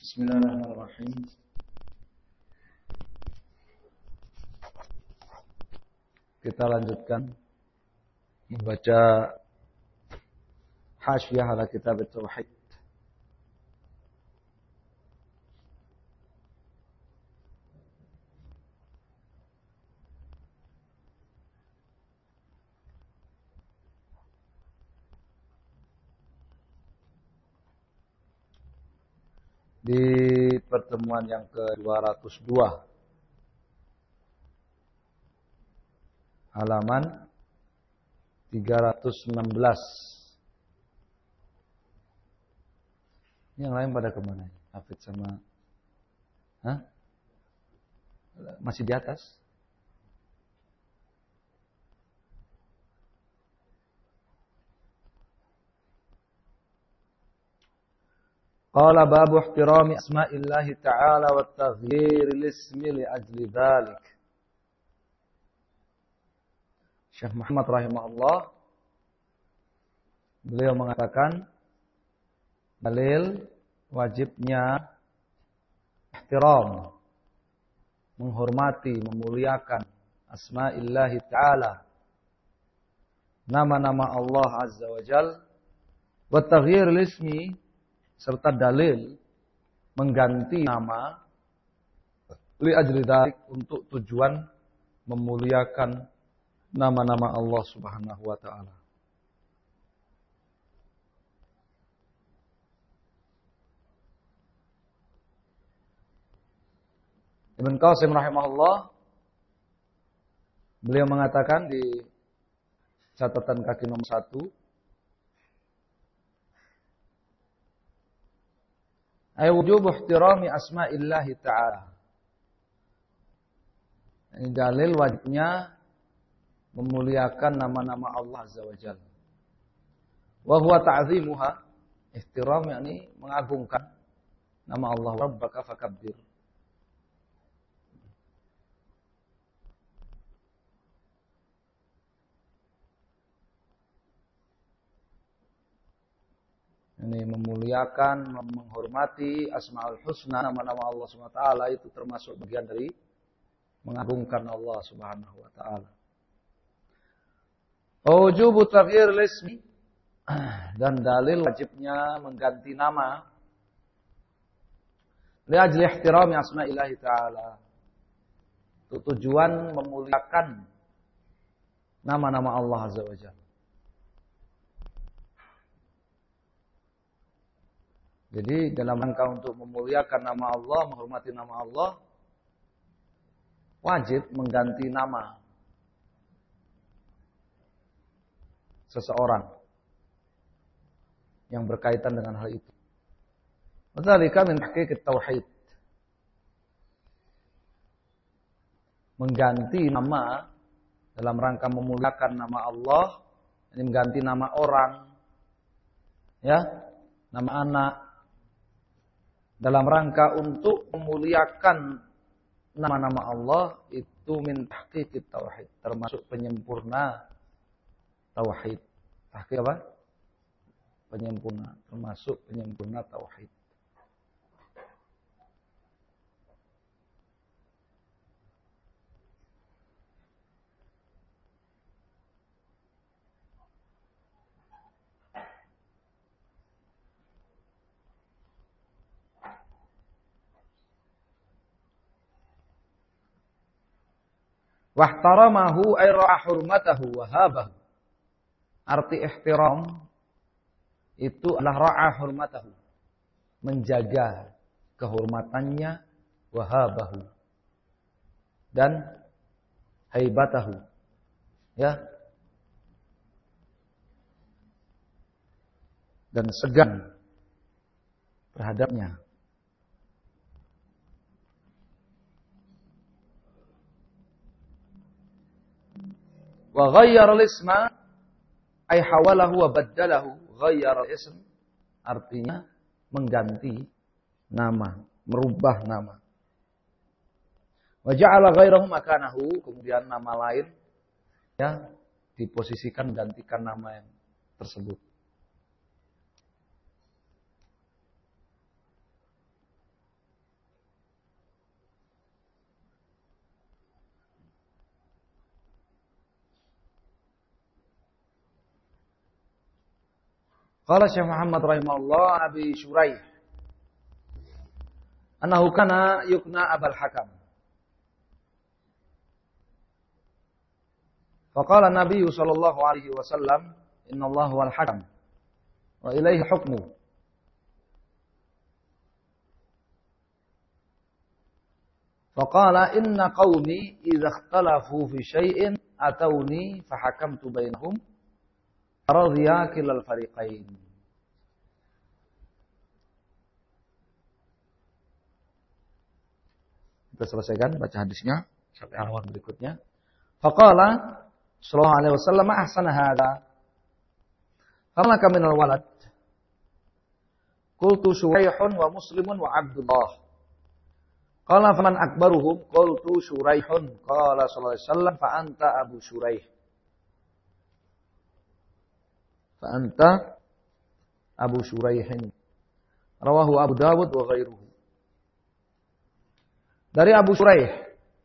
Bismillahirrahmanirrahim. Kita lanjutkan membaca Hasyiah ala Kitab Tauhid. Di pertemuan yang ke-202 halaman 316. Yang lain pada kemana? Hafid sama masih di atas? Qala babu ihtirami asma'illahi ta'ala wa taghyir al-ismi li ajli dhalik. Syekh Muhammad rahimahullah beliau mengatakan dalil wajibnya ihtiram, menghormati, memuliakan asma'illahi ta'ala, nama-nama Allah azza wa jal, wa taghyir al-ismi, serta dalil mengganti nama li ajli dzalik, untuk tujuan memuliakan nama-nama Allah Subhanahu wa taala. Ibn Qasim rahimahullah beliau mengatakan di catatan kaki nomor 1, ay wujub ihtirami asma'illahi ta'ala. Ini dalil wajibnya memuliakan nama-nama Allah azza wa jalla. Wa huwa ta'zimuha, ihtiram yakni mengagungkan nama Allah. Rabbaka fakabbir. Ini memuliakan, menghormati Asmaul Husna, nama-nama Allah Subhanahu wa taala, itu termasuk bagian dari mengagungkan Allah Subhanahu wa taala. Wujubu taghyir al-ismi, dan dalil wajibnya mengganti nama li ajli ihtirami asma'illahi ta'ala, untuk tujuan memuliakan nama-nama Allah azza wa jalla. Jadi dalam rangka untuk memuliakan nama Allah, menghormati nama Allah, wajib mengganti nama seseorang yang berkaitan dengan hal itu. Dzalika min tahqiq tauhid. Mengganti nama dalam rangka memuliakan nama Allah, ini mengganti nama orang, ya, nama anak, dalam rangka untuk memuliakan nama-nama Allah, itu min tahqiq tauhid, termasuk penyempurna tauhid. Tahqiq apa? Penyempurna, termasuk penyempurna tauhid. Wahtaramahu ay ra'a hurmatahu wa habahu. Arti ihtiram itu adalah ra'a hurmatahu, menjaga kehormatannya, wa habahu, dan haibatahu, ya, dan segan terhadapnya. Wa ghayyara al-isma ay hawalahu wa baddalahu. Ghayyara al-ism artinya mengganti nama, merubah nama. Wa ja'ala ghairahu makanahu, kemudian nama lain, ya, diposisikan, gantikan nama yang tersebut. Qala Syekh Muhammad rahimahullah Abi Syuraih annahu kana yukna Abul Hakam. Faqala Nabi sallallahu alaihi wasallam innallahu wal hakam wa ilaihi hukmu. Faqala inna qaumi idza ikhtalafu fi syai'in atawni fahakamtu bainahum radhiya kilal fariqain. Kita selesaikan baca hadisnya sampai halaman berikutnya. Faqala sallallahu alaihi wasallam ahsana hadza. Falaka minal walad. Qultu Syuraihun wa Muslimun wa Abdullah. Qala faman akbaruhum qultu Syuraihun. Qala sallallahu alaihi wasallam fa anta Abu Syuraih. Fa anta Abu Syuraihin. Rawahu Abu Dawud wa ghairuhu. Dari Abu Syuraih.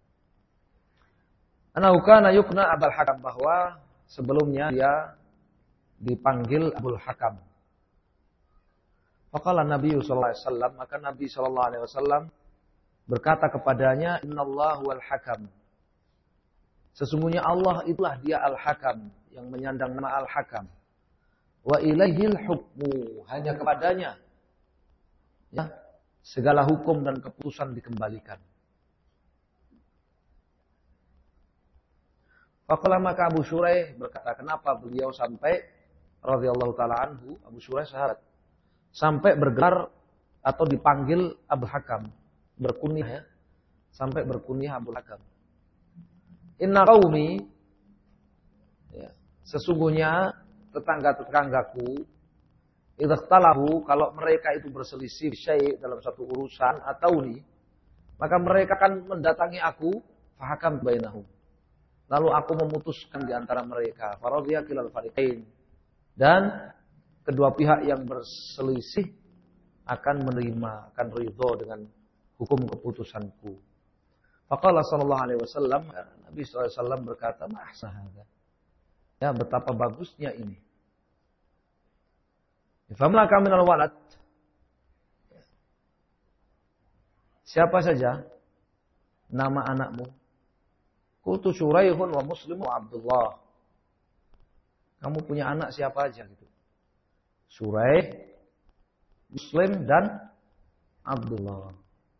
Annahu kana yukna Abul Hakam, bahwa sebelumnya dia dipanggil Abul Hakam. Faqala Nabi sallallahu alaihi wasallam, maka Nabi sallallahu alaihi wasallam berkata kepadanya, innallahu wal hakam. Sesungguhnya Allah itulah dia Al-Hakam, yang menyandang nama Al-Hakam. Wa ilaihil hukmu, hanya kepadanya ya, segala hukum dan keputusan dikembalikan. Faqala maka Abu Syuraih berkata, kenapa beliau sampai radhiyallahu taala anhu, Abu Syuraih sahabat, sampai bergelar atau dipanggil Abul Hakam, berkunyah ya, sampai berkunyah Abul Hakam. Inna qaumi, ya, sesungguhnya tetangga-tetanggaku, idza ikhtalafu, kalau mereka itu berselisih syai' dalam satu urusan atau ni, maka mereka akan mendatangi aku, fahakam bainahum. Lalu aku memutuskan di antara mereka, faradhiya kilal fariqain, dan kedua pihak yang berselisih akan menerima, akan ridho dengan hukum keputusanku. Faqala sallallahu alaihi wasallam, Nabi sallallahu alaihi wasallam berkata, ma ahsana. Ya, betapa bagusnya ini. Famlaka minal walad. Siapa saja nama anakmu? Qultu Syuraihun wa Muslim wa Abdullah. Kamu punya anak siapa aja gitu? Syuraih, Muslim dan Abdullah.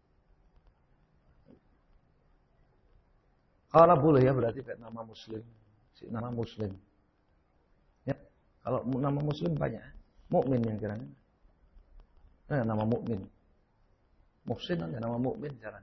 Kalau boleh ya, berarti kayak nama Muslim, si nama Muslim. Ya, kalau nama Muslim banyak, mukmin yang kiranya. Nah, nama mukmin. Muhsin ada nama mukmin jarang.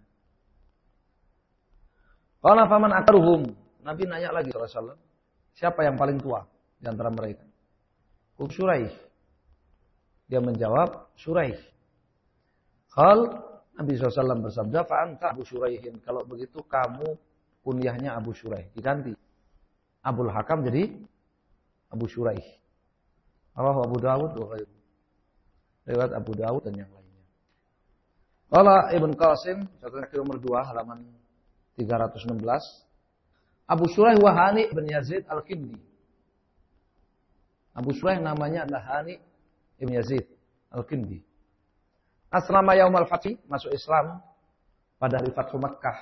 Qala faman aktaruhum. Nabi nanya lagi sallallahu alaihi wasallam, siapa yang paling tua di antara mereka? Syuraih. Dia menjawab, Syuraih. Qal Nabi SAW bersabda, fa anta Abu Syuraihin. Kalau begitu kamu kunyahnya Abu Syuraih. Diganti Abul Hakam jadi Abu Syuraih. Rawahu Abu Dawud wa ghairuhu. Riwayat Abu Dawud dan yang lainnya. Qala Ibn Qasim, catatan kaki nomor 2 halaman 316. Abu Syuraih wa Hani bin Yazid Al-Kindi. Abu Syuraih namanya adalah Hani bin Yazid Al-Kindi. Aslama yaumal fathi, masuk Islam pada hari Fathu Makkah.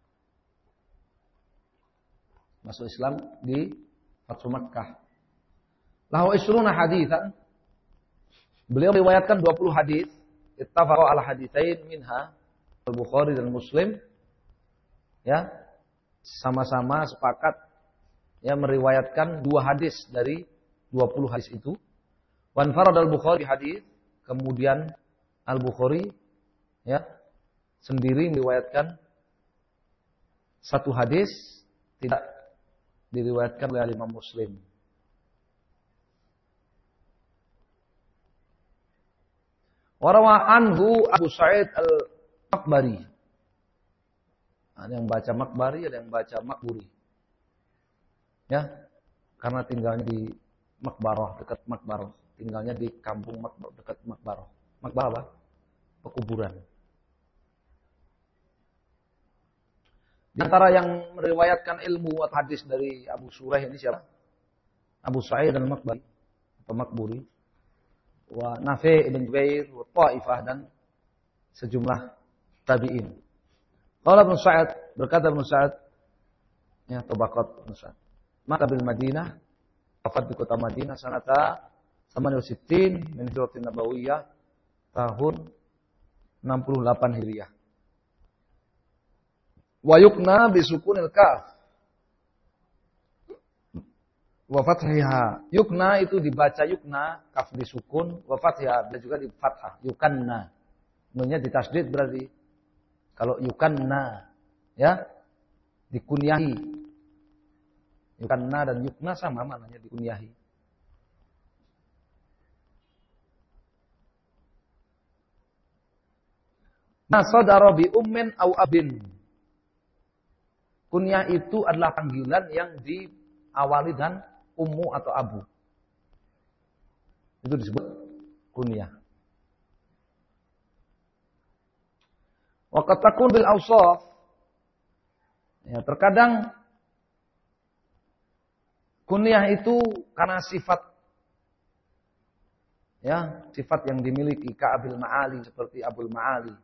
Masuk Islam di Fathu Makkah. Lahu isruna haditsan. Beliau riwayatkan 20 hadis. Ittafaqu ala haditsain minha Al-Bukhari dan Muslim. Ya, sama-sama sepakat ya meriwayatkan 2 hadis dari 20 hadis itu. Wan farad al-Bukhari hadis, kemudian Al-Bukhari ya sendiri meriwayatkan 1 hadis, tidak diriwayatkan oleh Imam Muslim. Warawa anhu Abu Sa'id al-Makbari. Ada yang baca Makbari, ada yang baca Makburi. Ya, karena tinggalnya di Makbarah, dekat Makbarah. Tinggalnya di kampung dekat Makbarah. Makbarah apa? Pekuburan. Di antara yang meriwayatkan ilmu atau hadis dari Abu Syuraih ini siapa? Abu Sa'id al-Makbari atau Makburi. wa Nafi' ibn Jubair, wa Ta'ifah dan sejumlah tabi'in. Qala Ibnu Sa'ad, berkata Ibnu Sa'ad, ya Tabaqat Ibnu Sa'ad. Maka bil Madinah, wafat di kota Madinah sanata 68 min hijratin nabawiyah, tahun 68 Hijriah. Wa yukna bi sukunil kaf wa fathiha. Yukna itu dibaca yukna, kaf disukun, wa fathiha dan juga di fathah, yukanna. Nunnya ditasdid berarti kalau yukanna ya dikunyahi. Yukanna dan yukna sama maknanya, dikunyahi. Nasadara bi ummin au abin. Kunyah itu adalah panggilan yang diawali dan ummu atau abu. Itu disebut kunyah. Wa qad takun bil awsaf. Ya, terkadang kunyah itu karena sifat, ya, sifat yang dimiliki Ka'abil Ma'ali seperti Abul Ma'ali.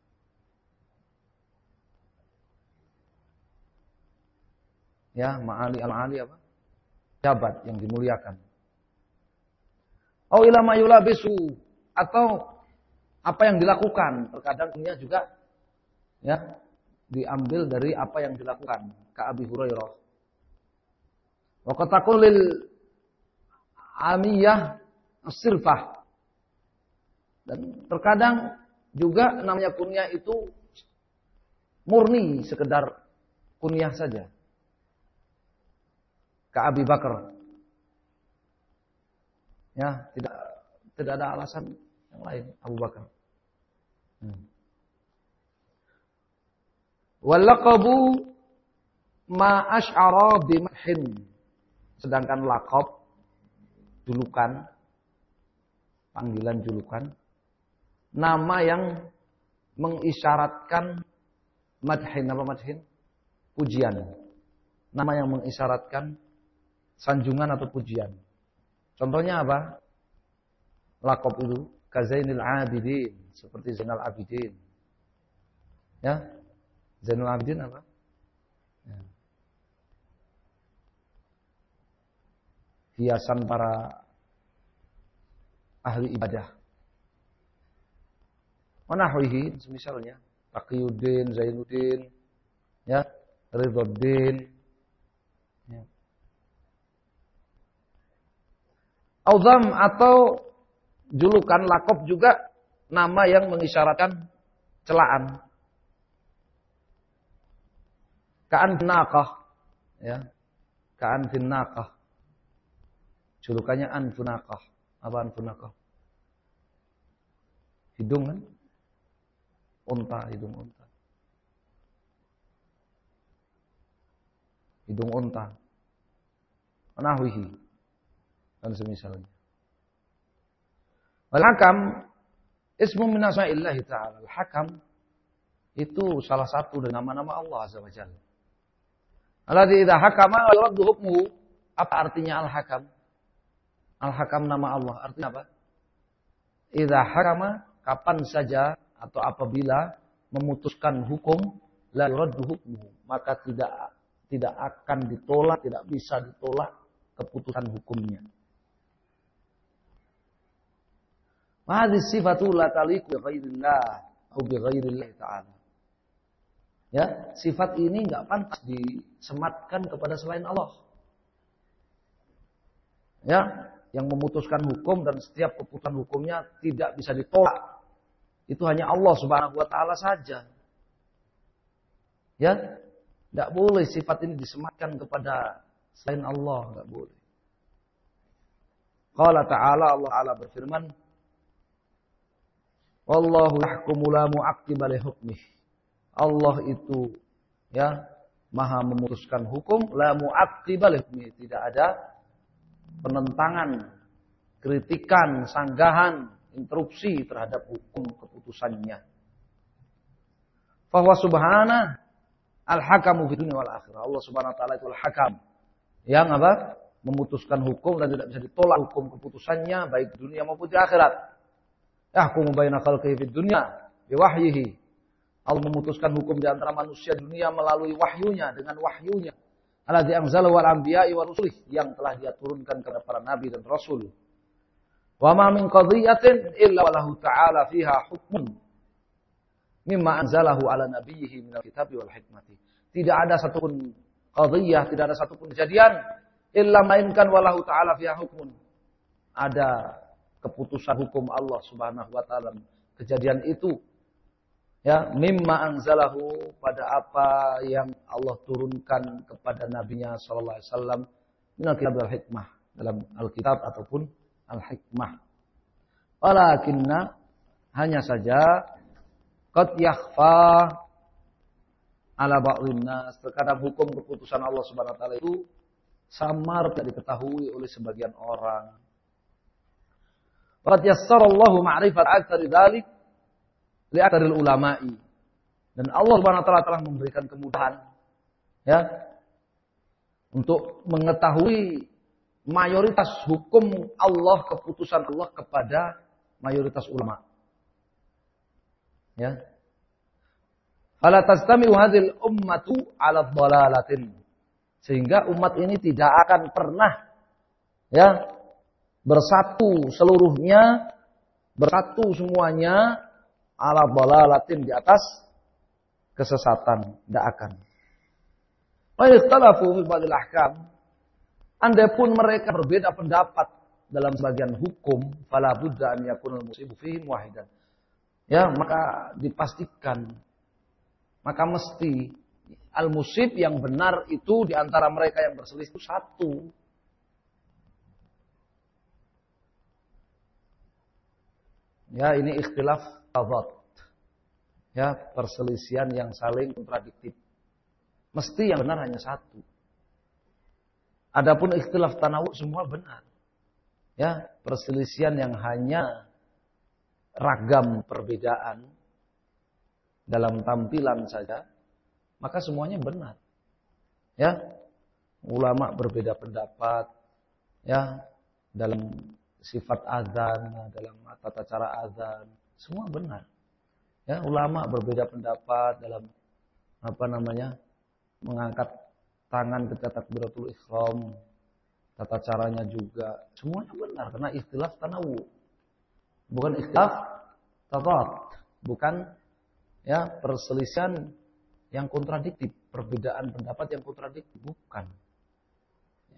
Ya, Ma'ali al-Ma'ali apa? Jabat yang dimuliakan. Au ila ma yulabisu, atau apa yang dilakukan. Terkadang kunyah juga ya diambil dari apa yang dilakukan. Ka Abi Hurairah. Wa qad takun lil amiyah as-sirfah. Dan terkadang juga namanya kunyah itu murni sekedar kunyah saja. Ka Abi Bakar. Ya, tidak ada alasan yang lain, Abu Bakar. Wal laqabu ma asy'ara bi madhin. Sedangkan laqab, julukan, panggilan julukan, nama yang mengisyaratkan madhin, apa madhin? Pujian. Nama yang mengisyaratkan sanjungan atau pujian. Contohnya apa? Laqab itu Kazainil Abidin, seperti Zainal Abidin. Ya. Zainal Abidin apa? Ya. Hiasan para ahli ibadah. Wanahwihi, misalnya Taqiyuddin, Zainuddin, ya, Ridhoddin, ya. Auzam atau julukan laqab juga nama yang mengisyaratkan celaan. Ka'an finaqah, ya. Ka'an finaqah. Julukannya anfunaqah. Apa anfunaqah? Hidung kan? Unta, hidung unta. Hidung unta. Nahwihi. Dan semisalnya. Al-Hakam ismu min asma'illahi ta'ala. Al-Hakam itu salah satu dari nama-nama Allah Azza wa Jalla. Alladzi idza hakama wa yuraddu hukmuhu. Apa artinya Al-Hakam? Al-Hakam nama Allah. Artinya apa? Idza hakama, kapan saja atau apabila memutuskan hukum, la yuraddu hukmuhu, maka tidak akan ditolak, tidak bisa ditolak keputusan hukumnya. Hadhihi sifatu la taliqu bi ghairillah atau bi ghairillah ta'ala. Ya, sifat ini enggak pantas disematkan kepada selain Allah. Ya, yang memutuskan hukum dan setiap keputusan hukumnya tidak bisa ditolak. Itu hanya Allah Subhanahu wa taala saja. Ya, enggak boleh sifat ini disematkan kepada selain Allah, enggak boleh. Qala ta'ala, Allah Ta'ala berfirman, wallahu yahkumu la mu'aqqiba li hukmih. Allah itu ya maha memutuskan hukum, la mu'aqqiba li hukmih, tidak ada penentangan, kritikan, sanggahan, interupsi terhadap hukum keputusannya. Fa huwa subhanahu al-hakamu fid dunya wal akhirah. Allah Subhanahu wa taala itu al-hakam. Yang apa? memutuskan hukum dan tidak bisa ditolak hukum keputusannya baik di dunia maupun di akhirat. Yahkumu baina khalqihi fid dunya bi wahyihi. Allah memutuskan hukum di antara manusia dunia melalui wahyunya, dengan wahyunya. Alladzi anzalahu wal anbiya'i wa rusulih, yang telah dia turunkan kepada para nabi dan rasul. Wa ma min qadhiyatin illa walahu ta'ala fiha hukmun mimma anzalahu ala nabiyhi minal kitabi wal hikmati. Tidak ada satupun qadhiyah, tidak ada satupun kejadian illa mainkan walahu ta'ala fiha hukmun. Ada keputusan hukum Allah Subhanahu wa taala kejadian itu. Ya, mimma anzalahu, pada apa yang Allah turunkan kepada nabinya sallallahu alaihi wasallam minal kitab wal hikmah, dalam Alkitab ataupun al-hikmah. Walakinna, hanya saja qad yakhfa ala ba'dhin nas, terkadang hukum keputusan Allah Subhanahu wa taala itu samar, tidak diketahui oleh sebagian orang. Qad yassarallahu ma'rifat aktsari dzalik li aktsaril ulama'i, dan Allah Subhanahu wa taala telah memberikan kemudahan ya untuk mengetahui mayoritas hukum Allah, keputusan Allah kepada mayoritas ulama. Ya. Fala tastami'u hadhil ummatu 'ala dhalalatin, sehingga umat ini tidak akan pernah ya bersatu seluruhnya, bersatu semuanya 'ala dhalalatin, di atas kesesatan, tidak akan. Wa ikhtalafu fi ba'dil ahkam, andapun mereka berbeda pendapat dalam sebagian hukum, fala budda an yakunal musibu fihim wahidan. Ya, maka dipastikan, maka mesti al-musib, yang benar itu di antara mereka yang berselisih itu satu. Ya, ini ikhtilaf tadad. Ya, perselisihan yang saling kontradiktif. Mesti yang benar hanya satu. Adapun ikhtilaf tanawu semua benar. Ya, perselisihan yang hanya ragam perbedaan dalam tampilan saja, maka semuanya benar. Ya, ulama berbeda pendapat ya dalam sifat azan, dalam tata cara azan, semua benar. Ya, ulama berbeda pendapat dalam mengangkat tangan ketika takbiratul ihram, tata caranya juga semuanya benar karena ikhtilaf tanawu. Bukan ikhtilaf tadad, bukan ya perselisihan yang kontradiktif, perbedaan pendapat yang kontradiktif, bukan. Ya.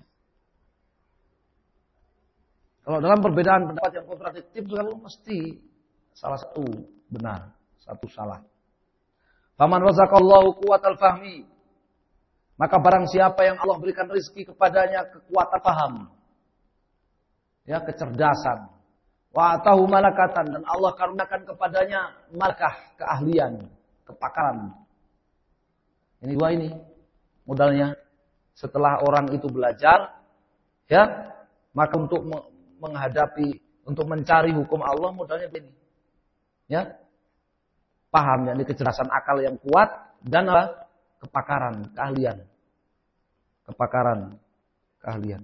Kalau dalam perbedaan pendapat yang kontradiktif selalu mesti salah satu benar, satu salah. Faman razaqallahu quwwatal fahmi, maka barang siapa yang Allah berikan rezeki kepadanya kekuatan paham, ya kecerdasan, wa atahu malakatan, dan Allah karuniakan kepadanya malakah, keahlian, kepakaran. Ini dua ini modalnya. Setelah orang itu belajar, ya, maka untuk menghadapi, untuk mencari hukum Allah modalnya begini. Ya. Paham, yakni kecerdasan akal yang kuat dan apa? Kepakaran, keahlian. Kepakaran, keahlian.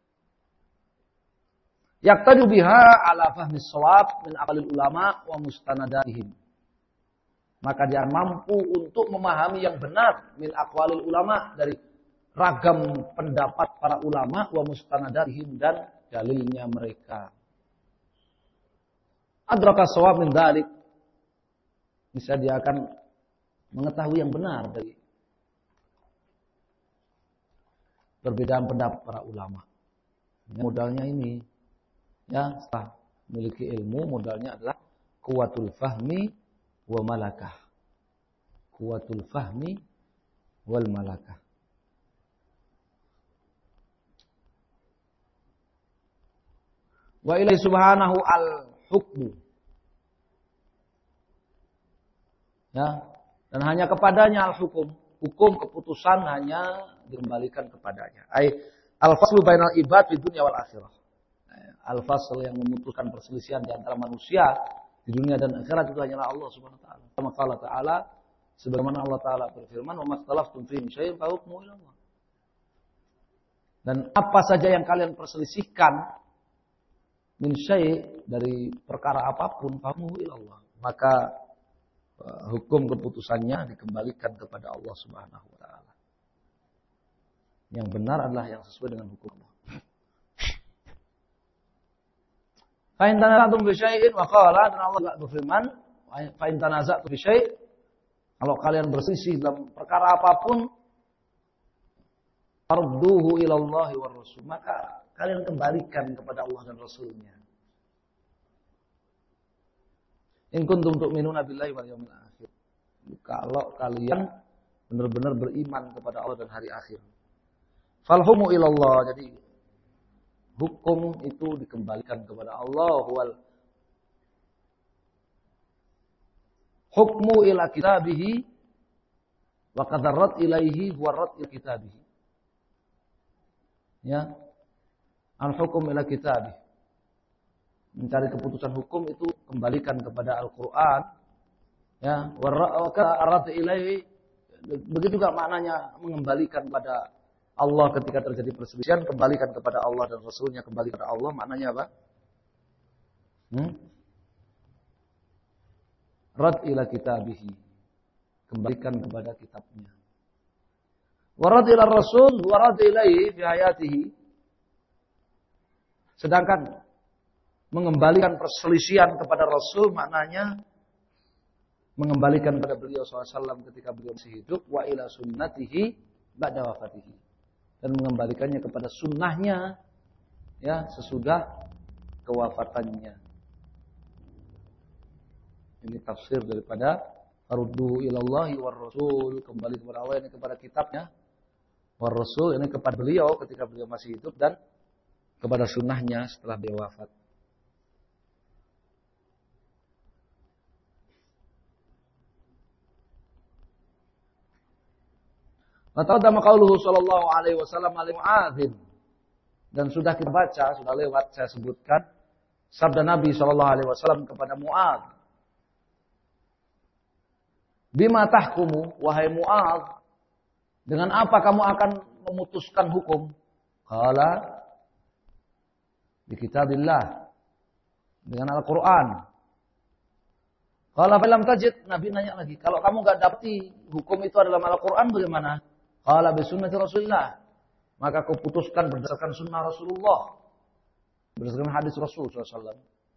Yaqtadu biha ala fahmis shawab min aqlil ulama wa mustanadatihim. Maka dia mampu untuk memahami yang benar min aqwalil ulama, dari ragam pendapat para ulama, wa mustanadatihim, dan dalilnya mereka. Adraka shawab min dzalik, bisa dia akan mengetahui yang benar dari perbedaan pendapat para ulama. Modalnya ini, ya, setelah memiliki ilmu, modalnya adalah quwwatul fahmi wa malakah. Quwwatul fahmi wal malakah. Wa ilaihi subhanahu al-hukmu. Ya, dan hanya kepadanya al-hukum. Hukum keputusan hanya dikembalikan kepadanya. Al-faslu bainal ibad di dunia wal akhirah. Al-fasl yang memutuskan perselisihan di antara manusia di dunia dan akhirat itu hanyalah Allah Subhanahu wa taala. Kama qala ta'ala, sebagaimana Allah taala berfirman, "Wa makhtalaftum fihi min syai'in fa hukmuhu ila Allah." Dan apa saja yang kalian perselisihkan min syai' dari perkara apapun, famuhu ilallah. Maka hukum keputusannya dikembalikan kepada Allah Subhanahu wa taala. Yang benar adalah yang sesuai dengan hukum Allah. Fa in tanaza'tum fi syai'in wa qala, dan Allah berfirman, fa in tanaza'tum fi syai', kalau kalian berselisih dalam perkara apapun, farduhu ilallahi war rasul, maka kalian kembalikan kepada Allah dan Rasulnya. In kuntum tu'minuna billahi wal yawmil akhir. Kalau kalian benar-benar beriman kepada Allah dan hari akhir. Falhumu ilallah, jadi hukum itu dikembalikan kepada Allah. Wal hukmu ila kitabihi wa qadarrat ilaihi huwa rad ila kitabihi. Ya, al-hukum ila kitabih. Mencari keputusan hukum itu kembalikan kepada Al-Quran. Ya, warad ilaihi. Begitu juga maknanya mengembalikan pada Allah ketika terjadi perselisihan, kembalikan kepada Allah dan Rasulnya, kembali kepada Allah. Maknanya apa? Rad ila kitabihi. Kembalikan kepada kitabnya. Warad ila Rasul, warad ilaihi fi hayatihi. Sedangkan mengembalikan perselisihan kepada Rasul maknanya mengembalikan kepada beliau SAW ketika beliau masih hidup, wa ila sunnatihi ba'da wafatihi, dan mengembalikannya kepada sunnahnya ya sesudah kewafatannya. Ini tafsir daripada farudduhu ilallahi war rasul, kembali kepada Allah, ini kepada kitabnya, war rasul ini kepada beliau ketika beliau masih hidup, dan kepada sunnahnya setelah beliau wafat. Taqaddama qauluhu sallallahu alaihi wasallam li Mu'adz, dan sudah kita baca, sudah lewat saya sebutkan sabda Nabi sallallahu alaihi wasallam kepada Mu'adz. Bima tahkumu, wahai Mu'adz, dengan apa kamu akan memutuskan hukum? Qala bi kitabillah, dengan Al-Qur'an. Qala fa lam tajid, Nabi nanya lagi, kalau kamu enggak dapati hukum itu adalah Al-Qur'an bagaimana? Qala bi sunnati Rasulillah, maka kau putuskan berdasarkan sunnah Rasulullah, berdasarkan hadis Rasul SAW.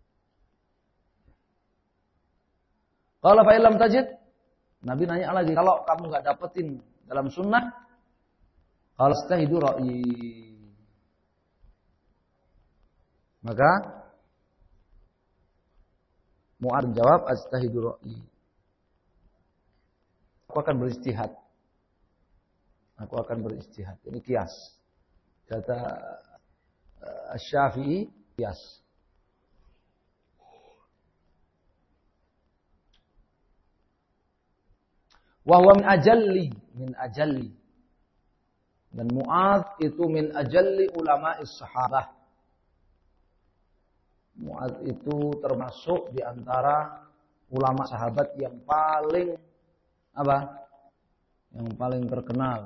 Qala fa illam tajid, Nabi nanya lagi, kalau kamu enggak dapetin dalam sunnah, qala istahidu ra'yi, maka Mu'adz menjawab, astahidu ra'yi, aku akan beristihad. Aku akan beristihad. Ini kias. Kata Asy-Syafi'i, kias. Wa huwa min ajalli. Dan Mu'adz itu min ajalli ulama'is sahabah. Mu'adz itu termasuk di antara ulama sahabat yang paling apa? Yang paling terkenal.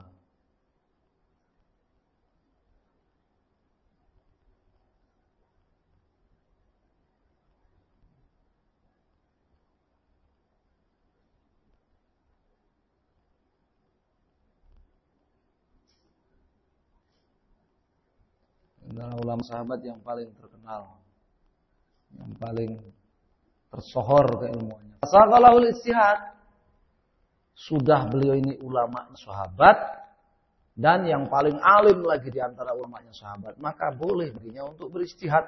Adalah ulama sahabat yang paling terkenal, yang paling tersohor keilmuannya. Fasagalahul istihad, sudah beliau ini ulama sahabat dan yang paling alim lagi di antara ulamanya sahabat, maka boleh baginya untuk beristihad.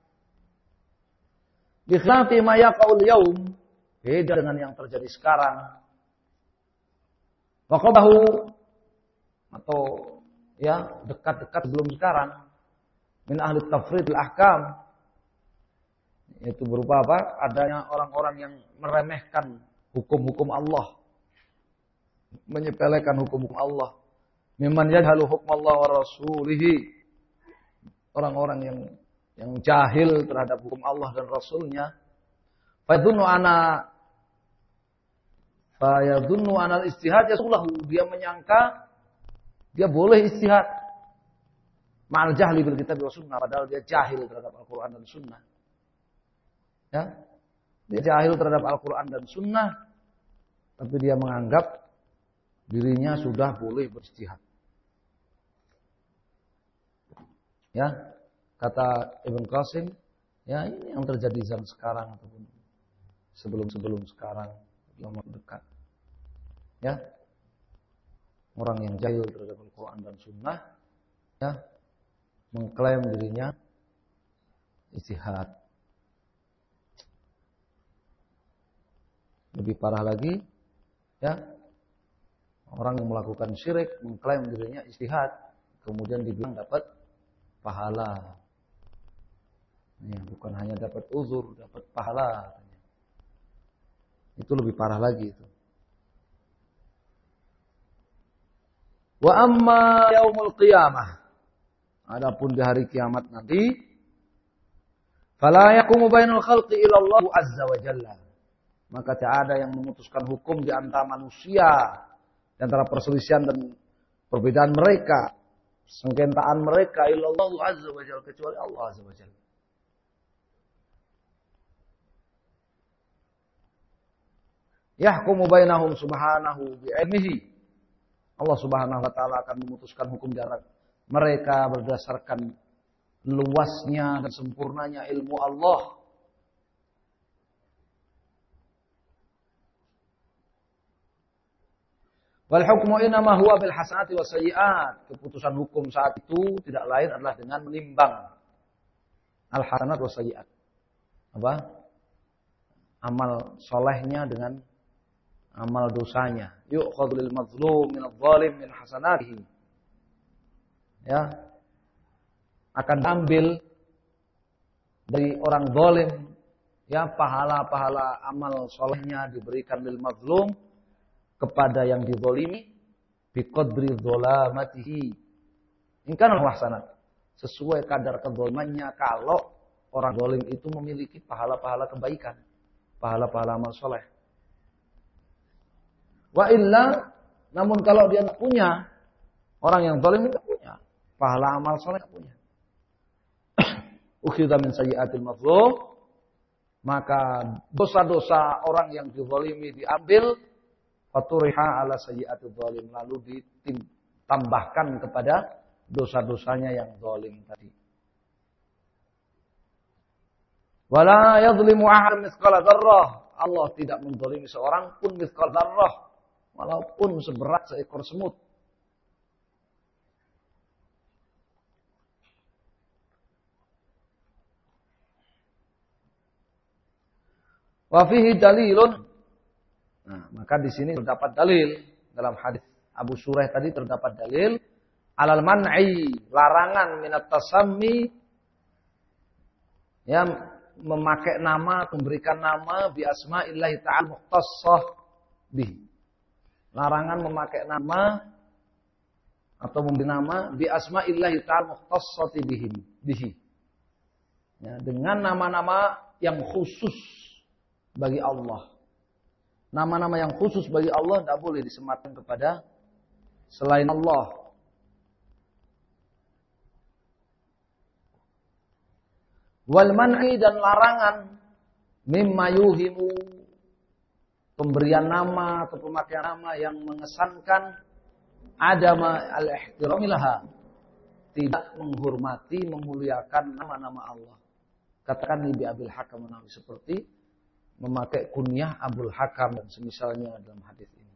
Bi khilafi ma yaqaul yaum, beda dengan yang terjadi sekarang. Waqabahu, atau ya dekat-dekat sebelum sekarang, min ahli tafrid al-ahkam, yaitu berupa apa? Adanya orang-orang yang meremehkan hukum-hukum Allah, menyepelekan hukum-hukum Allah. Mimman yajhalu hukm Allah wa rasulihi, orang-orang yang jahil terhadap hukum Allah dan Rasulnya. Fayadunnu anal istihad yasulahu, dia menyangka dia boleh istihad. Ma'al jahli bil kitab wa sunnah, padahal dia jahil terhadap Al-Quran dan sunnah. Ya, dia jahil terhadap Al-Quran dan sunnah, tapi dia menganggap dirinya sudah boleh berijtihad. Ya, kata Ibn Qasim, ya ini yang terjadi zaman sekarang ataupun sebelum sekarang, lama dekat. Ya, orang yang jahil terhadap Al-Quran dan sunnah, ya, mengklaim dirinya ijtihad. Lebih parah lagi, ya, orang yang melakukan syirik mengklaim dirinya ijtihad, kemudian dibilang dapat pahala. Ya, bukan hanya dapat uzur, dapat pahala. Itu lebih parah lagi itu. Wa amma yaumul qiyamah, adapun di hari kiamat nanti, fala yaqumu bainal khalqi illa Allah azza wa jalla, maka tak ada yang memutuskan hukum di antara manusia, di antara perselisihan dan perbedaan mereka, sengkentaan mereka, illa Allah azza wa jalla, kecuali Allah azza wa jalla. Yahkumu bainahum subhanahu bi'ilmihi, Allah subhanahu wa ta'ala akan memutuskan hukum di antara mereka berdasarkan luasnya dan sempurnanya ilmu Allah. Wal hukmu innama huwa bil hasanati was sayyi'at, keputusan hukum saat itu tidak lain adalah dengan menimbang al hasanat was sayyi'at. Apa? Amal solehnya dengan amal dosanya. Yu'khadhu lil mazlum min adh-dhalim min hasanatihi. Ya. Akan diambil dari orang zalim, ya, pahala-pahala amal solehnya diberikan lil mazlum kepada yang dizalimi biqadri dhalamatihi. Ini kan hasanat, sesuai kadar kezalimannya. Kalau orang zalim itu memiliki pahala-pahala kebaikan, pahala-pahala amal soleh. Wa illa, namun kalau dia tidak punya, orang yang zalim tidak punya pahala amal soleh, tidak punya. Ukhidha min sayyi'atil mazlum, maka dosa-dosa orang yang dizalimi diambil, faturiha ala sayyi'atil zalim, lalu ditambahkan kepada dosa-dosanya yang zalim tadi. Wala yadhlimu ahad mithqala dzarrah, Allah tidak menzalimi seorang pun mithqal dzarrah, walaupun seberat seekor semut. Wa fihi dalilun. Nah, maka di sini terdapat dalil dalam hadis Abu Shuraih tadi, terdapat dalil alal man'i, larangan minat tasammi, ya, memakai nama, memberikan nama bi asma'illahi ta'ala mukhtassah bihi. Larangan memakai nama atau memberi nama bi asma'illahi ta'ala mukhtassati bihi. Ya, dengan nama-nama yang khusus bagi Allah. Nama-nama yang khusus bagi Allah tidak boleh disematkan kepada selain Allah. Wal man'i, dan larangan mimma yuhimu, pemberian nama atau pemakaian nama yang mengesankan adama al-ihtiramilaha, tidak menghormati, memuliakan nama-nama Allah. Katakan Nabi Abil Hakam Nawawi, seperti memakai kunyah Abul Hakam dan semisalnya dalam hadis ini.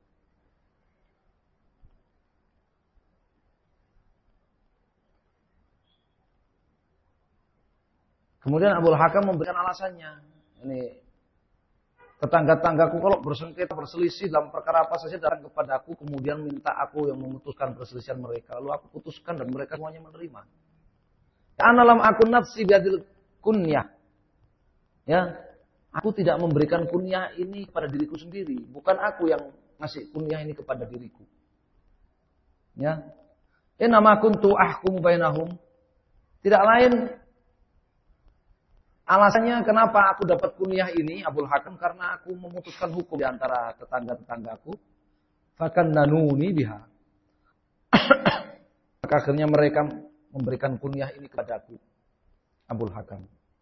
Kemudian Abul Hakam memberikan alasannya. Ini, tetangga-tanggaku kalau bersengketa, berselisih dalam perkara apa saja datang kepada aku, kemudian minta aku yang memutuskan perselisihan mereka. Lalu aku putuskan dan mereka semuanya menerima. Ana lam akun nafsi biadil kunyah. Ya, aku tidak memberikan kunyah ini kepada diriku sendiri. Bukan aku yang ngasih kunyah ini kepada diriku. Ya. Innama kuntu ahkumu bainahum. Tidak lain alasannya kenapa aku dapat kunyah ini Abul Hakam, karena aku memutuskan hukum di antara tetangga-tetanggaku. Fakannanuni biha. Maka akhirnya mereka memberikan kunyah ini kepadaku. Abul Hakam.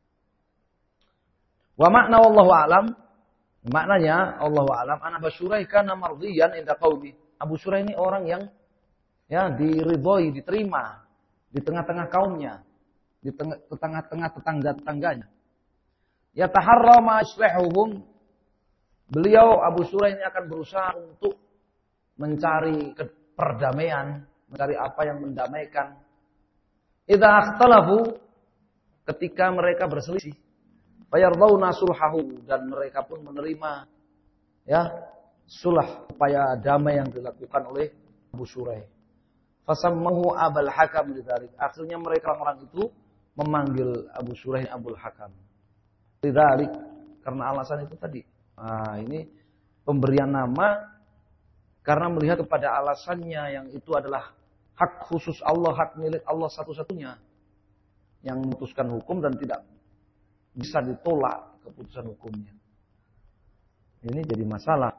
Wa makna wallahu alam, maknanya Allahu alam, ana Abu Syuraih kana mardiyan inda qaumi. Abu Syuraih ini orang yang ya diridhoi, diterima di tengah-tengah kaumnya, di tengah-tengah tetangga-tetangganya. Ya taharra ma islihuhum. Beliau Abu Syuraih ini akan berusaha untuk mencari perdamaian, mencari apa yang mendamaikan. Idza akhtalafu, ketika mereka berselisih, fayardawna sulhahu, dan mereka pun menerima ya sulh, upaya damai yang dilakukan oleh Abu Syuraih. Fasammahu Abul Hakam lidzalik. Akhirnya mereka orang itu memanggil Abu Syuraih Abul Hakam. Lidzalik, karena alasan itu tadi. Nah, ini pemberian nama karena melihat kepada alasannya yang itu adalah hak khusus Allah, hak milik Allah satu-satunya yang memutuskan hukum dan tidak bisa ditolak keputusan hukumnya. Ini jadi masalah.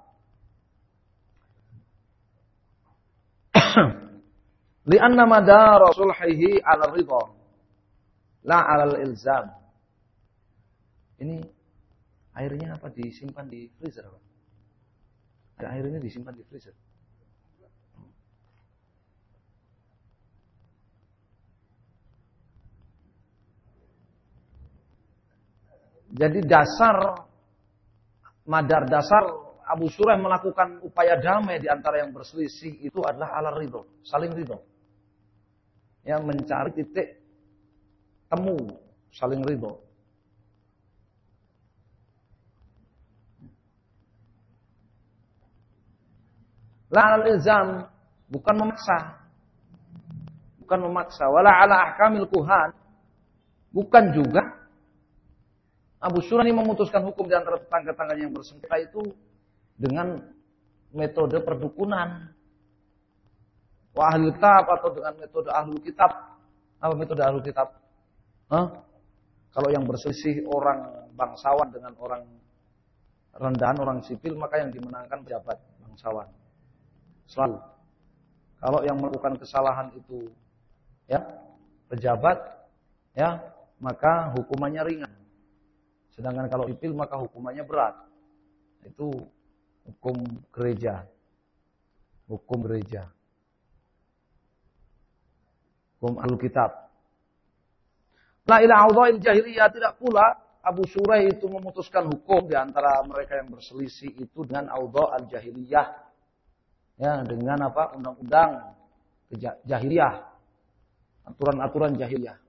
Li'anna madara sulhihi 'ala ridha la 'ala al-ilzam. Ini airnya apa disimpan di freezer, Pak? Ada airnya disimpan di freezer. Jadi madar dasar Abu Syuraih melakukan upaya damai di antara yang berselisih itu adalah ala ridho, saling ridho. Yang mencari titik temu, saling ridho. La al-ilzam, bukan memaksa. Bukan memaksa. Wala ala ahkamil kuhan, bukan juga Abu Syuraih memutuskan hukum di antara tetangga-tetangganya yang bersengketa itu dengan metode perdukunan. Wa ahli kitab, atau dengan metode ahlul kitab. Apa metode ahlul kitab? Kalau yang berselisih orang bangsawan dengan orang rendahan, orang sipil, maka yang dimenangkan pejabat bangsawan. Selalu. Kalau yang melakukan kesalahan itu ya pejabat, ya maka hukumannya ringan. Sedangkan kalau sipil maka hukumannya berat. Itu hukum gereja. Hukum gereja. Hukum Alkitab. La ila audha'il jahiliyah, tidak pula Abu Syuraih itu memutuskan hukum di antara mereka yang berselisih itu dengan audha' al-jahiliyah. Ya, dengan apa? Undang-undang jahiliyah. Aturan-aturan jahiliyah.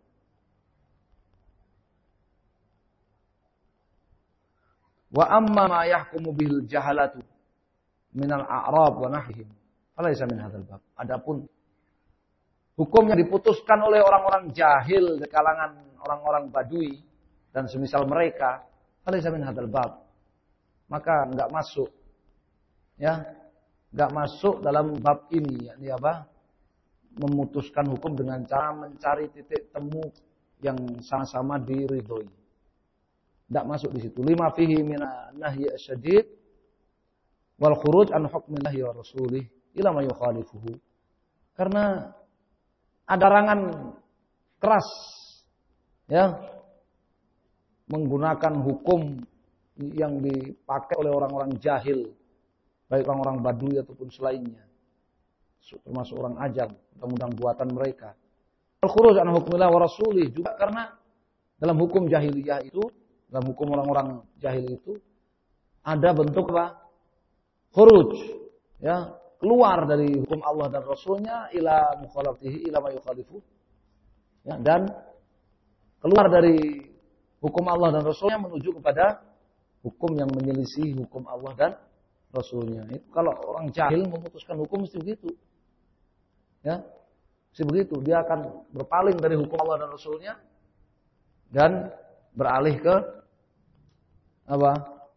Wa amma ma yahkumu bil jahalatu minal a'rab wa nahihim falaysa min hadzal bab. Adapun hukum yang diputuskan oleh orang-orang jahil di kalangan orang-orang Badui dan semisal mereka, falaysa min hadzal bab. Maka enggak masuk. Ya, enggak masuk dalam bab ini, yakni apa? Memutuskan hukum dengan cara mencari titik temu yang sama-sama diridhoi. Tidak masuk di situ. Lima fihi mina nahyi asyadid wal khuruj an hukmillahi wa rasulih ila ma yukhalifuhu. Karena ada larangan keras ya menggunakan hukum yang dipakai oleh orang-orang jahil, baik orang-orang Badui ataupun selainnya. Termasuk orang ajam, undang-undang buatan mereka. Al khuruj an hukmillahi wa rasulih juga karena dalam hukum jahiliyah itu, dalam hukum orang-orang jahil itu ada bentuk apa? Khuruj, ya, keluar dari hukum Allah dan Rasulnya ila mukhalafatihi ila ma yukhalifu. Ya, dan keluar dari hukum Allah dan Rasulnya menuju kepada hukum yang menyelisih hukum Allah dan Rasulnya. Itu kalau orang jahil memutuskan hukum mesti begitu. Ya, mesti begitu. Dia akan berpaling dari hukum Allah dan Rasulnya dan beralih ke apa?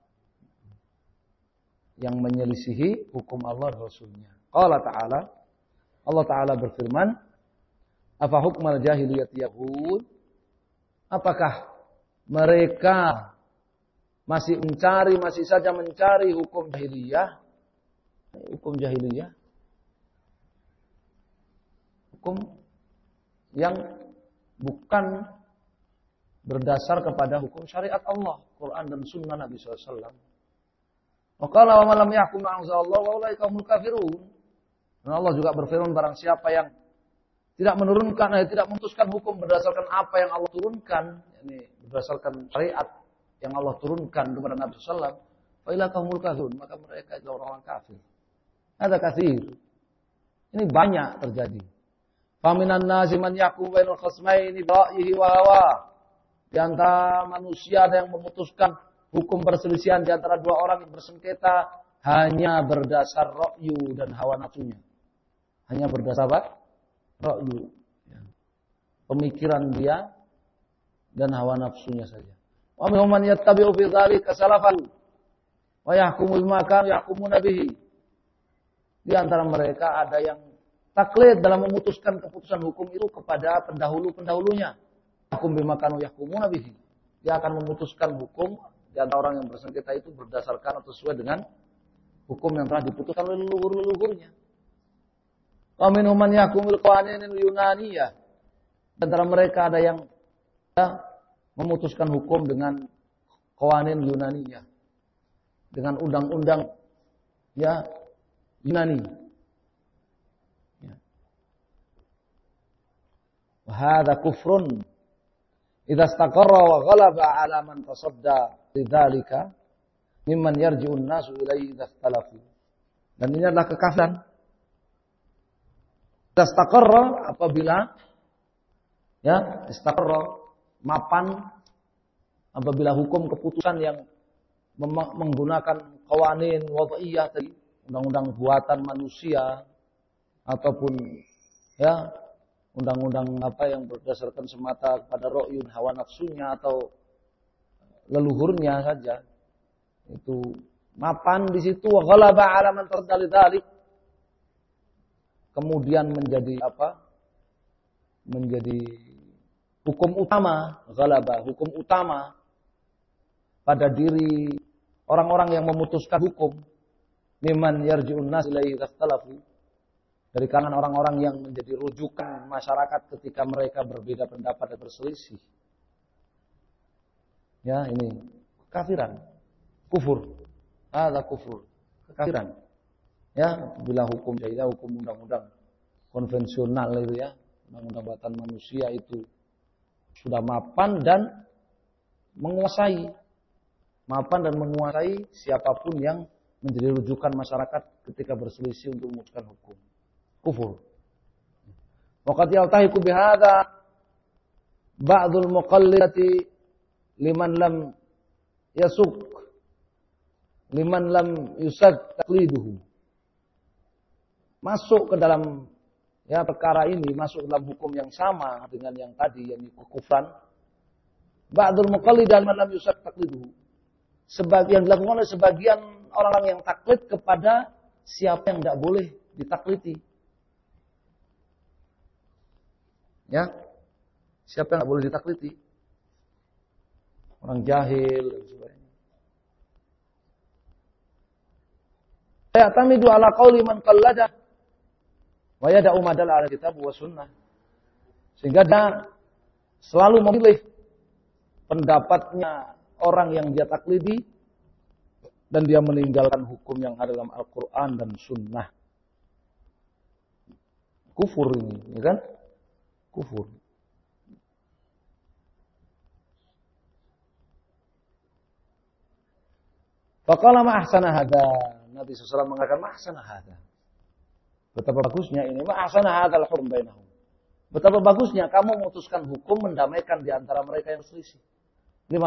Yang menyelisihi hukum Allah dan Rasulnya. Qala ta'ala, Allah Ta'ala berfirman, afa hukmal jahiliyati yahud? Apakah mereka masih saja mencari hukum jahiliyah? Hukum jahiliyah? Hukum yang bukan berdasar kepada hukum syariat Allah, Quran dan sunnah Nabi SAW. Waqala wa man lam yahkum ma anzalallahu wa ulaika humul kafirun. Dan Allah juga berfirman, barang siapa yang tidak menurunkan, tidak memutuskan hukum berdasarkan apa yang Allah turunkan, yakni berdasarkan syariat yang Allah turunkan kepada Nabi SAW, fa ulaika humul kafirun, maka mereka adalah orang-orang kafir. Ada katsir. Ini banyak terjadi. Faminan nasi man yahkum bainal khasmaini bi ra'yihi wa hawa. Di antara manusia ada yang memutuskan hukum perselisihan di antara dua orang yang bersengketa hanya berdasar ra'yu dan hawa nafsunya. Hanya berdasar apa? Ra'yu. Pemikiran dia dan hawa nafsunya saja. Wa minhum man yattabi'u fi dzalika salafan wa yahkumu bima kanu yahkumuna bihi. Di antara mereka ada yang taklid dalam memutuskan keputusan hukum itu kepada pendahulu-pendahulunya. Hukum bima kanu yahkumuna bihi. Dia akan memutuskan hukum di antara orang yang bersengketa itu berdasarkan atau sesuai dengan hukum yang telah diputuskan oleh leluhur-leluhurnya. Wa minhum man yahkumul qawaninil yunaniyah. Di antara mereka ada yang memutuskan hukum dengan qawanin yunaniyah. Dengan undang-undang Yunani. Wa hadza kufrun idza istaqarra wa ghalaba 'ala man tasadda lidzalika mimman yarji'u an-nasu ilaihi idza ikhtalafu. Dan ini adalah kekafiran. Idza istaqarra, apabila istaqarra mapan, apabila hukum keputusan yang menggunakan qawanin wad'iyah tadi, undang-undang buatan manusia ataupun undang-undang yang berdasarkan semata pada ra'yun hawa nafsunya atau leluhurnya saja, itu mapan di situ, wa ghalaba 'ala man tardali dzalik, kemudian menjadi menjadi hukum utama, ghalaba, hukum utama pada diri orang-orang yang memutuskan hukum, mimman yarji'un nas ilaihi ikhtalafu, dari kalangan orang-orang yang menjadi rujukan masyarakat ketika mereka berbeda pendapat dan berselisih. Ya, ini kekafiran, kufur. Ada kufur, kekafiran. Ya, bila hukum syariah, hukum undang-undang konvensional itu ya, undang-undang buatan manusia itu sudah mapan dan menguasai siapapun yang menjadi rujukan masyarakat ketika berselisih untuk memutuskan hukum. Kufur. Waqad yaltahiqu bihadza ba'dul muqallidati liman lam yusad taqliduhu. Masuk ke dalam perkara ini, masuk dalam hukum yang sama dengan yang tadi, yakni kekufran. Ba'dul muqallid dan man lam yusad taqliduhu. Sebagian dilakukan oleh sebagian orang-orang yang taklid kepada siapa yang tidak boleh ditakliti. Ya, siapa yang tidak boleh ditakliti? Orang jahil dan sebagainya. Ya'tamidu ala qauli man qallada wa yada'u madal ala kitab wa sunnah. Sehingga dia selalu memilih pendapatnya orang yang dia taklidi dan dia meninggalkan hukum yang ada dalam Al-Quran dan Sunnah. Kufur ini, ya kan? Kufur. Faqala ma ahsana hada. Nabi SAW mengatakan ma ahsana hada. Betapa bagusnya ini, ma ahsana hadzal hukm bainahum. Betapa bagusnya kamu memutuskan hukum mendamaikan di antara mereka yang selisih. Lima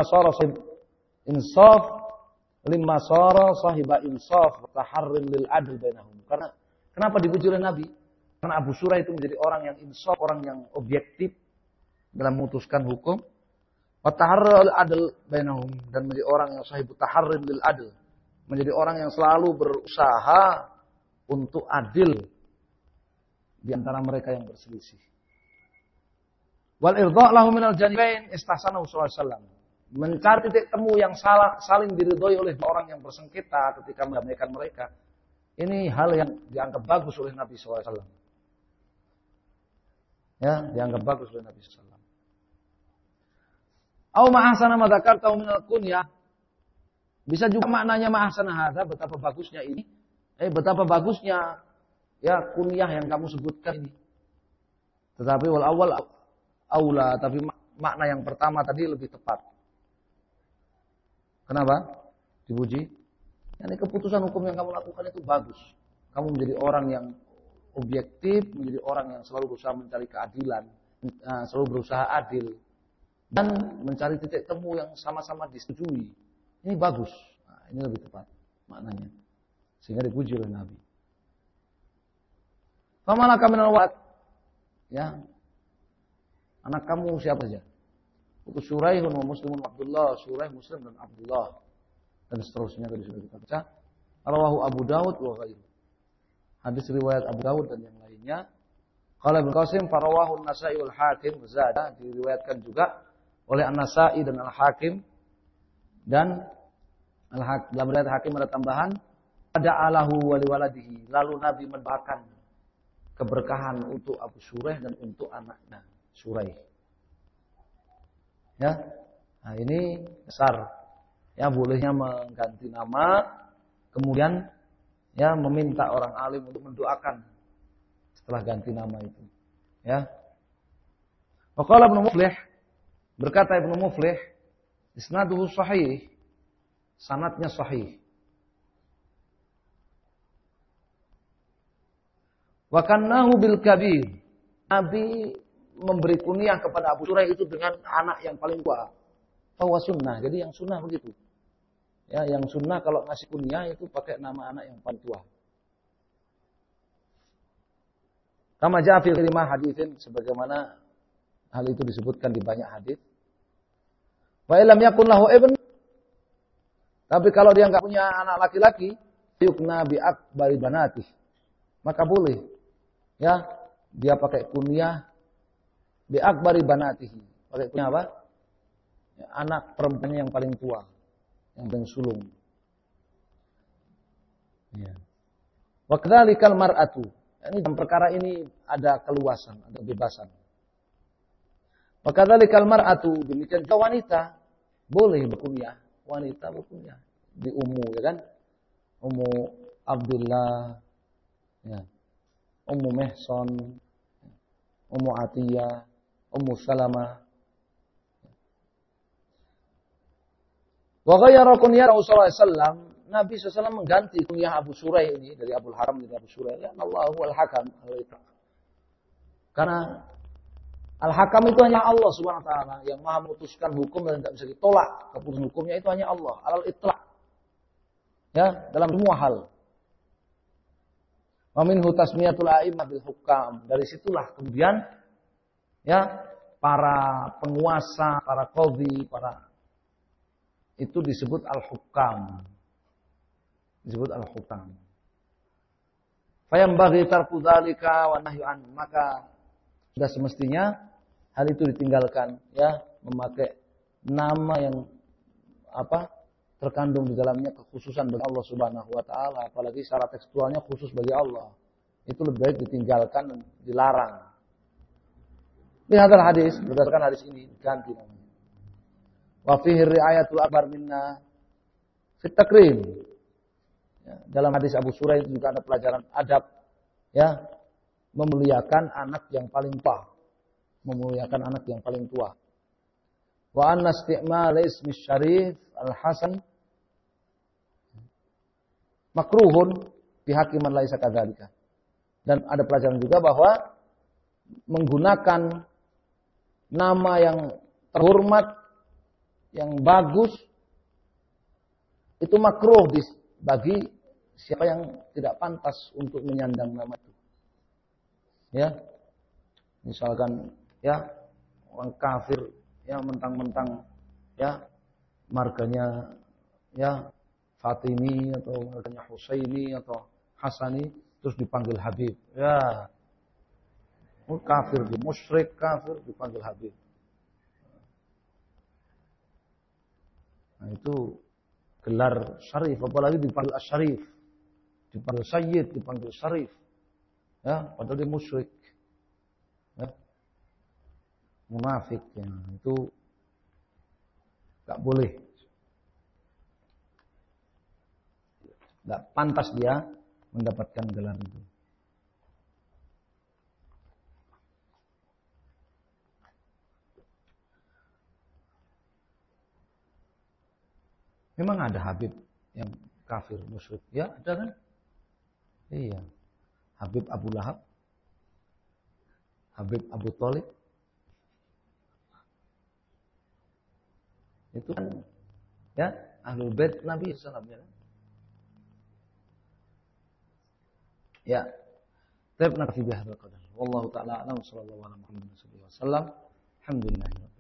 sara sahiba insaf taharrin lil adl bainahum. Karena kenapa dipuji oleh Nabi? Karena Abu Surah itu menjadi orang yang insaf, orang yang objektif dalam memutuskan hukum. Wa taharrul adl bainahum, dan menjadi orang yang sahibu taharrin lil adl, menjadi orang yang selalu berusaha untuk adil di antara mereka yang berselisih. Wal irdha' lahu minal janibain istahsanahu sallallahu alaihi wasallam. Mencari titik temu yang saling diridhoi oleh orang yang bersengketa ketika mendamaikan mereka. Ini hal yang dianggap bagus oleh Nabi SAW. Ya, dianggap bagus oleh Nabi sallallahu alaihi wasallam. Au ma'ahsana ma dzakartahu minal kunyah. Bisa juga maknanya ma'ahsana hadza, betapa bagusnya ini. Betapa bagusnya ya kunyah yang kamu sebutkan ini. Tetapi wal awal aula, tapi makna yang pertama tadi lebih tepat. Kenapa? Dipuji. Ini keputusan hukum yang kamu lakukan itu bagus. Kamu menjadi orang yang objektif, menjadi orang yang selalu berusaha mencari keadilan, selalu berusaha adil, dan mencari titik temu yang sama-sama disetujui. Ini bagus. Nah, ini lebih tepat maknanya. Sehingga dipuji oleh Nabi. Famalaka minal walad. Ya. Anak kamu siapa saja? Itu Suraihun wa Muslimun wa Abdullah, Suraih, Muslim dan Abdullah. Dan seterusnya tadi sudah kita baca. Rawahu Abu Dawud wa ghairuh. Hadis riwayat Abu Dawud dan yang lainnya. Qala Ibnu Qasim farawahu An-Nasa'i wal Hakim, zada diriwayatkan juga oleh An-Nasa'i dan Al-Hakim, dan dalam riwayat Hakim ada tambahan ada alahu wali waladihi, lalu Nabi mendoakan keberkahan untuk Abu Suraih dan untuk anaknya Suraih. Ya. Nah, ini besar. Ya, bolehnya mengganti nama, kemudian ya meminta orang alim untuk mendoakan setelah ganti nama itu. Ya. Waqala Ibnu Muflih, berkata Ibnu Muflih, isnaduhu sahih, sanadnya sahih. Wa kannahu bil kabir. Nabi memberi kunyah kepada Abu Suraih itu dengan anak yang paling tua. Bahwa sunnah, jadi yang sunnah begitu. Ya, yang sunnah kalau ngasih kunyah itu pakai nama anak yang paling tua. Kama ja'a fi lima haditsin, sebagaimana hal itu disebutkan di banyak hadis. Wa illam yakun lahu ibn, tapi kalau dia enggak punya anak laki-laki, yukna bi akbari banatih, maka boleh ya dia pakai kunyah bi akbari banatihi. Pakai kunyah apa? Ya, anak perempuannya yang paling tua, yang paling sulung. Ya. Wa kadzalikal mar'atu. Ini dalam perkara ini ada keluasan, ada kebebasan. Wa kadzalikal mar'atu, demikian juga wanita boleh berkunyah, wanita berkunyah di Ummu, ya kan? Ummu Abdullah, ya. Ummu Mihsan, Ummu Atiyah, Ummu Salamah. Wa ghayyara kunyah Rasulullah sallallahu, Nabi SAW mengganti kunyah Abu Suraih ini dari Abul Haram menjadi Abu Suraih. Ya, Allahu al-Hakam. Karena Al-Hakam itu hanya Allah Subhanahu wa taala yang Maha memutuskan hukum dan tidak bisa ditolak. Keputusan hukumnya itu hanya Allah, alal itlaq. Ya, dalam semua hal. Wa minhu tasmiyatul a'immah bil hukam. Dari situlah kemudian ya para penguasa, para qadhi, para itu disebut al-hukam. Disebut al-hukam. Fayambaghi tarku dzalika wa nahyu an, maka sudah semestinya hal itu ditinggalkan, ya, memakai nama yang terkandung di dalamnya kekhususan bagi Allah Subhanahu wa taala, apalagi secara tekstualnya khusus bagi Allah. Itu lebih baik ditinggalkan dan dilarang. Lihat hadis, berdasarkan hadis ini ganti namanya. Wa fihi ri'ayatul akbar minna fit takrim. Ya, dalam hadis Abu Suraih juga ada pelajaran adab, ya, memuliakan anak yang paling tua, memuliakan anak yang paling tua. Wa anna isti'mal ismi syarif al-hasan makruhun fi haqqi man laisa kadzalika. Dan ada pelajaran juga bahwa menggunakan nama yang terhormat, yang bagus, itu makruh bagi siapa yang tidak pantas untuk menyandang nama itu. Ya, misalkan ya orang kafir ya mentang-mentang ya marganya ya Fatimi atau marganya Husaini atau Hasani terus dipanggil Habib. Ya, kafir, musyrik kafir dipanggil Habib. Nah, itu gelar syarif, apalagi dipanggil Asy-Syarif, dipanggil Sayyid, dipanggil Syarif. Ya, padahal dia musyrik. Ya. munafik ya, itu nggak boleh, nggak pantas dia mendapatkan gelar itu. Memang ada Habib yang kafir musyrik, ya ada kan? Iya, Habib Abu Lahab, Habib Abu Thalib, itu kan ya Ahlul Bait Nabi sallallahu alaihi wasallam. Ya, tapi nakfi bihadzal qadar. Wallahu taala a'lam, sallallahu alaihi wasallam. Alhamdulillah.